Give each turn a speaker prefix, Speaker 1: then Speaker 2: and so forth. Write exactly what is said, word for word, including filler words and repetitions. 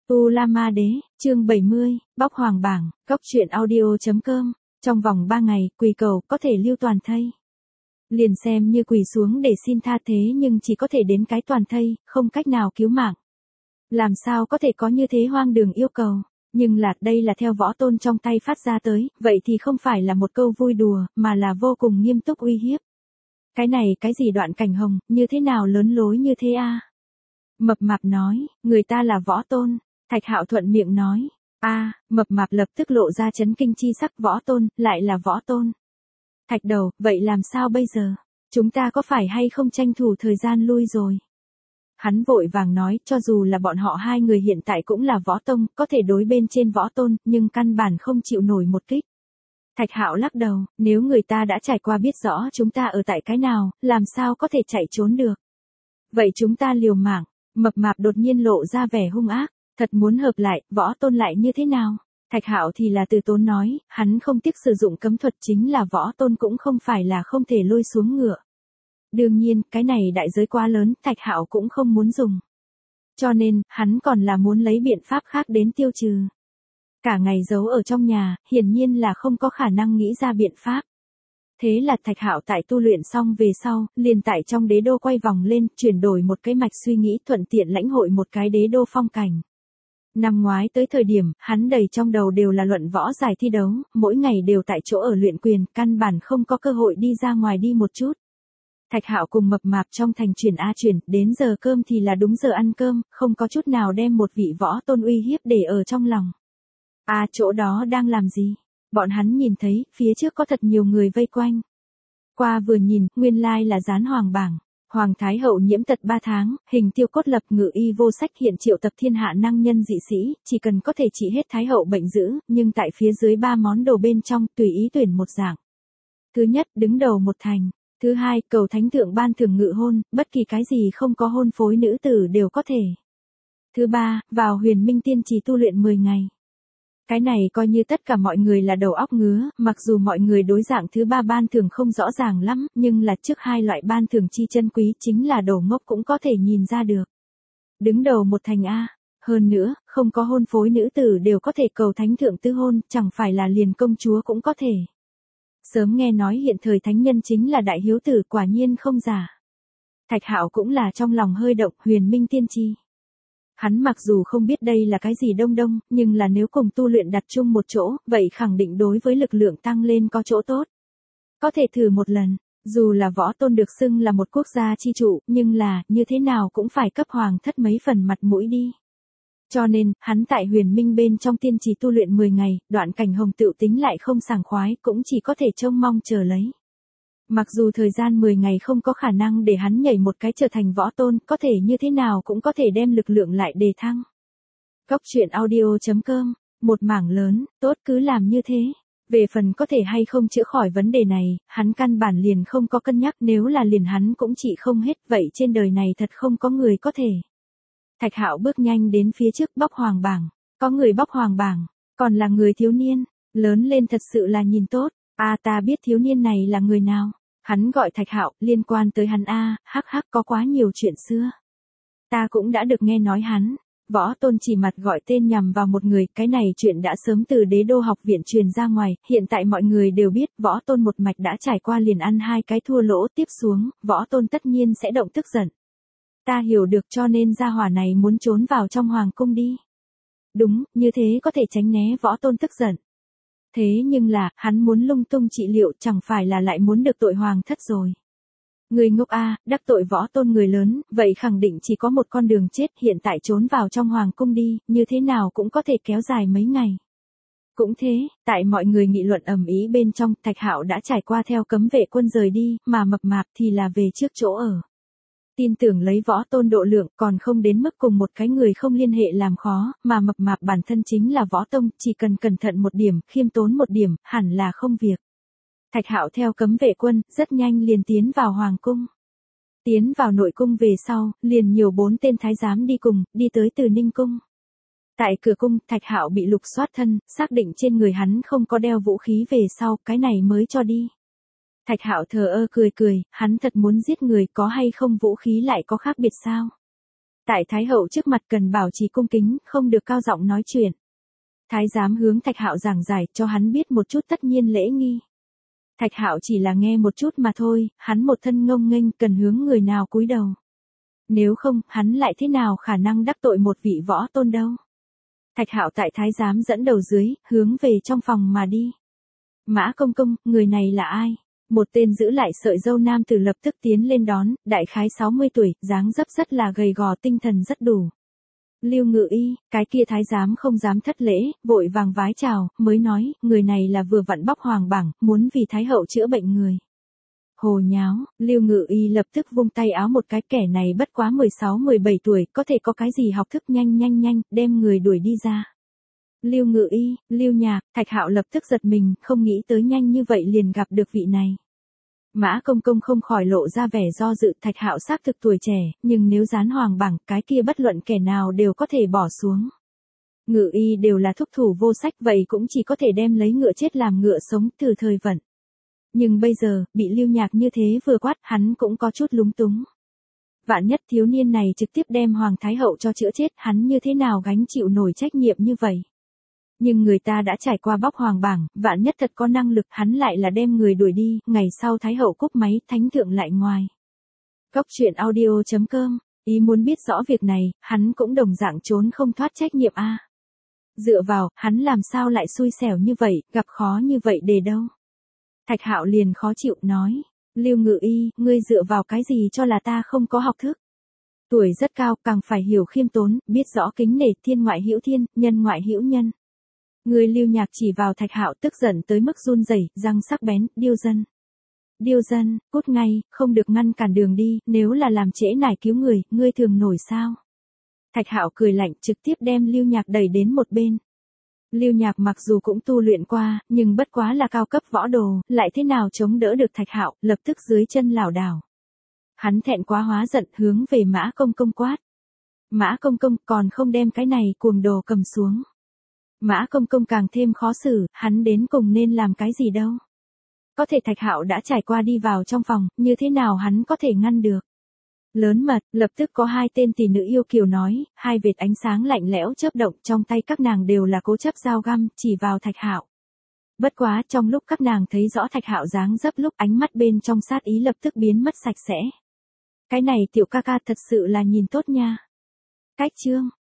Speaker 1: U La Ma Đế, chương bảy mươi, Bóc Hoàng Bảng, Cóc truyện audio.com, trong vòng ba ngày, quỳ cầu, có thể lưu toàn thây. Liền xem như quỳ xuống để xin tha thế nhưng chỉ có thể đến cái toàn thây, không cách nào cứu mạng. Làm sao có thể có như thế hoang đường yêu cầu, nhưng là đây là theo Võ Tôn trong tay phát ra tới, vậy thì không phải là một câu vui đùa, mà là vô cùng nghiêm túc uy hiếp. Cái này cái gì Đoạn Cảnh Hồng, như thế nào lớn lối như thế a? À? Mập Mạp nói, người ta là Võ Tôn. Thạch Hạo thuận miệng nói, a, à, Mập Mạp lập tức lộ ra chấn kinh chi sắc. Võ Tôn, lại là Võ Tôn. Thạch Đầu, vậy làm sao bây giờ? Chúng ta có phải hay không tranh thủ thời gian lui rồi? Hắn vội vàng nói, cho dù là bọn họ hai người hiện tại cũng là Võ Tông, có thể đối bên trên Võ Tôn, nhưng căn bản không chịu nổi một kích. Thạch Hạo lắc đầu, nếu người ta đã trải qua biết rõ chúng ta ở tại cái nào, làm sao có thể chạy trốn được? Vậy chúng ta liều mạng. Mập Mạp đột nhiên lộ ra vẻ hung ác. Thật muốn hợp lại, Võ Tôn lại như thế nào? Thạch Hạo thì là từ tốn nói, hắn không tiếc sử dụng cấm thuật, chính là Võ Tôn cũng không phải là không thể lôi xuống ngựa. Đương nhiên, cái này đại giới quá lớn, Thạch Hạo cũng không muốn dùng. Cho nên, hắn còn là muốn lấy biện pháp khác đến tiêu trừ. Cả ngày giấu ở trong nhà, hiển nhiên là không có khả năng nghĩ ra biện pháp. Thế là Thạch Hạo tại tu luyện xong về sau, liền tại trong đế đô quay vòng lên, chuyển đổi một cái mạch suy nghĩ, thuận tiện lãnh hội một cái đế đô phong cảnh. Năm ngoái tới thời điểm, hắn đầy trong đầu đều là luận võ giải thi đấu, mỗi ngày đều tại chỗ ở luyện quyền, căn bản không có cơ hội đi ra ngoài đi một chút. Thạch Hạo cùng Mập Mạp trong thành chuyển a chuyển, đến giờ cơm thì là đúng giờ ăn cơm, không có chút nào đem một vị Võ Tôn uy hiếp để ở trong lòng. À, chỗ đó đang làm gì? Bọn hắn nhìn thấy, phía trước có thật nhiều người vây quanh. Qua vừa nhìn, nguyên lai là Gián Hoàng Bảng. Hoàng Thái Hậu nhiễm tật ba tháng, hình tiêu cốt lập, ngự y vô sách hiện triệu tập thiên hạ năng nhân dị sĩ, chỉ cần có thể trị hết Thái Hậu bệnh dữ, nhưng tại phía dưới ba món đồ bên trong, tùy ý tuyển một dạng. Thứ nhất, đứng đầu một thành. Thứ hai, cầu thánh thượng ban thưởng ngự hôn, bất kỳ cái gì không có hôn phối nữ tử đều có thể. Thứ ba, vào Huyền Minh Tiên Trì tu luyện mười ngày. Cái này coi như tất cả mọi người là đầu óc ngứa, mặc dù mọi người đối dạng thứ ba ban thưởng không rõ ràng lắm, nhưng là trước hai loại ban thưởng chi chân quý chính là đồ ngốc cũng có thể nhìn ra được. Đứng đầu một thành A, hơn nữa, không có hôn phối nữ tử đều có thể cầu thánh thượng tư hôn, chẳng phải là liền công chúa cũng có thể. Sớm nghe nói hiện thời thánh nhân chính là đại hiếu tử, quả nhiên không giả. Thạch Hạo cũng là trong lòng hơi động. Huyền Minh Tiên Trì. Hắn mặc dù không biết đây là cái gì đông đông, nhưng là nếu cùng tu luyện đặt chung một chỗ, vậy khẳng định đối với lực lượng tăng lên có chỗ tốt. Có thể thử một lần, dù là Võ Tôn được xưng là một quốc gia chi trụ, nhưng là, như thế nào cũng phải cấp hoàng thất mấy phần mặt mũi đi. Cho nên, hắn tại Huyền Minh bên trong tiên trì tu luyện mười ngày, Đoạn Cảnh Hồng tựu tính lại không sảng khoái, cũng chỉ có thể trông mong chờ lấy. Mặc dù thời gian mười ngày không có khả năng để hắn nhảy một cái trở thành Võ Tôn, có thể như thế nào cũng có thể đem lực lượng lại đề thăng. Cóc truyện audio.com, một mảng lớn, tốt cứ làm như thế. Về phần có thể hay không chữa khỏi vấn đề này, hắn căn bản liền không có cân nhắc, nếu là liền hắn cũng trị không hết, vậy trên đời này thật không có người có thể. Thạch Hạo bước nhanh đến phía trước. Bóc Hoàng Bảng, có người bóc Hoàng Bảng, còn là người thiếu niên, lớn lên thật sự là nhìn tốt. A, à, ta biết thiếu niên này là người nào. Hắn gọi Thạch Hạo, liên quan tới hắn a, hắc hắc, có quá nhiều chuyện xưa. Ta cũng đã được nghe nói hắn. Võ Tôn chỉ mặt gọi tên nhằm vào một người, cái này chuyện đã sớm từ đế đô học viện truyền ra ngoài, hiện tại mọi người đều biết, Võ Tôn một mạch đã trải qua liền ăn hai cái thua lỗ, tiếp xuống, Võ Tôn tất nhiên sẽ động tức giận. Ta hiểu được, cho nên gia hỏa này muốn trốn vào trong hoàng cung đi. Đúng, như thế có thể tránh né Võ Tôn tức giận. Thế nhưng là, hắn muốn lung tung trị liệu, chẳng phải là lại muốn được tội hoàng thất rồi. Người ngốc a, đắc tội Võ Tôn người lớn, vậy khẳng định chỉ có một con đường chết, hiện tại trốn vào trong hoàng cung đi, như thế nào cũng có thể kéo dài mấy ngày. Cũng thế, tại mọi người nghị luận ầm ĩ bên trong, Thạch Hạo đã trải qua theo cấm vệ quân rời đi, mà Mập Mạp thì là về trước chỗ ở. Tin tưởng lấy Võ Tôn độ lượng, còn không đến mức cùng một cái người không liên hệ làm khó, mà Mập Mạp bản thân chính là Võ Tông, chỉ cần cẩn thận một điểm, khiêm tốn một điểm, hẳn là không việc. Thạch Hạo theo cấm vệ quân, rất nhanh liền tiến vào hoàng cung. Tiến vào nội cung về sau, liền nhiều bốn tên thái giám đi cùng, đi tới Từ Ninh cung. Tại cửa cung, Thạch Hạo bị lục soát thân, xác định trên người hắn không có đeo vũ khí về sau, cái này mới cho đi. Thạch Hạo thờ ơ cười cười, hắn thật muốn giết người, có hay không vũ khí lại có khác biệt sao? Tại Thái hậu trước mặt cần bảo trì cung kính, không được cao giọng nói chuyện. Thái giám hướng Thạch Hạo giảng giải cho hắn biết một chút tất nhiên lễ nghi. Thạch Hạo chỉ là nghe một chút mà thôi, hắn một thân ngông nghênh cần hướng người nào cúi đầu. Nếu không, hắn lại thế nào khả năng đắc tội một vị võ tôn đâu. Thạch Hạo tại thái giám dẫn đầu dưới, hướng về trong phòng mà đi. Mã công công, người này là ai? Một tên giữ lại sợi dâu nam tử lập tức tiến lên đón, đại khái sáu mươi tuổi, dáng dấp rất là gầy gò, tinh thần rất đủ. Lưu Ngự Y, cái kia thái giám không dám thất lễ, vội vàng vái chào, mới nói, người này là vừa vặn bóc hoàng bảng, muốn vì thái hậu chữa bệnh người. Hồ nháo, Lưu Ngự Y lập tức vung tay áo một cái, kẻ này bất quá mười sáu mười bảy tuổi, có thể có cái gì học thức, nhanh nhanh nhanh, đem người đuổi đi ra. Lưu Ngự Y, Lưu Nhạc, Thạch Hạo lập tức giật mình, không nghĩ tới nhanh như vậy liền gặp được vị này. Mã công công không khỏi lộ ra vẻ do dự, Thạch Hạo xác thực tuổi trẻ, nhưng nếu dán hoàng bảng, cái kia bất luận kẻ nào đều có thể bỏ xuống. Ngự y đều là thúc thủ vô sách, vậy cũng chỉ có thể đem lấy ngựa chết làm ngựa sống, từ thời vận. Nhưng bây giờ, bị Lưu Nhạc như thế vừa quát, hắn cũng có chút lúng túng. Vạn nhất thiếu niên này trực tiếp đem Hoàng Thái Hậu cho chữa chết, hắn như thế nào gánh chịu nổi trách nhiệm như vậy? Nhưng người ta đã trải qua bóc hoàng bảng, vạn nhất thật có năng lực, hắn lại là đem người đuổi đi, ngày sau Thái Hậu cúp máy, thánh thượng lại ngoài. Góc truyện audio chấm com, ý muốn biết rõ việc này, hắn cũng đồng dạng trốn không thoát trách nhiệm a. Dựa vào, hắn làm sao lại xui xẻo như vậy, gặp khó như vậy để đâu. Thạch Hạo liền khó chịu nói, Lưu Ngự Y, ngươi dựa vào cái gì cho là ta không có học thức. Tuổi rất cao, càng phải hiểu khiêm tốn, biết rõ kính nể, thiên ngoại hữu thiên, nhân ngoại hữu nhân. Người Lưu Nhạc chỉ vào Thạch Hạo tức giận tới mức run rẩy, răng sắc bén, điêu dân. Điêu dân, cút ngay, không được ngăn cản đường đi, nếu là làm trễ nải cứu người, ngươi thường nổi sao. Thạch Hạo cười lạnh, trực tiếp đem Lưu Nhạc đẩy đến một bên. Lưu Nhạc mặc dù cũng tu luyện qua, nhưng bất quá là cao cấp võ đồ, lại thế nào chống đỡ được Thạch Hạo, lập tức dưới chân lảo đảo. Hắn thẹn quá hóa giận, hướng về Mã công công quát. Mã công công còn không đem cái này cuồng đồ cầm xuống. Mã công công càng thêm khó xử, hắn đến cùng nên làm cái gì đâu. Có thể Thạch Hạo đã trải qua đi vào trong phòng, như thế nào hắn có thể ngăn được. Lớn mật, lập tức có hai tên tỷ nữ yêu kiều nói, hai vệt ánh sáng lạnh lẽo chớp động, trong tay các nàng đều là cố chấp dao găm, chỉ vào Thạch Hạo. Bất quá, trong lúc các nàng thấy rõ Thạch Hạo dáng dấp lúc, ánh mắt bên trong sát ý lập tức biến mất sạch sẽ. Cái này tiểu ca ca thật sự là nhìn tốt nha. Cách chương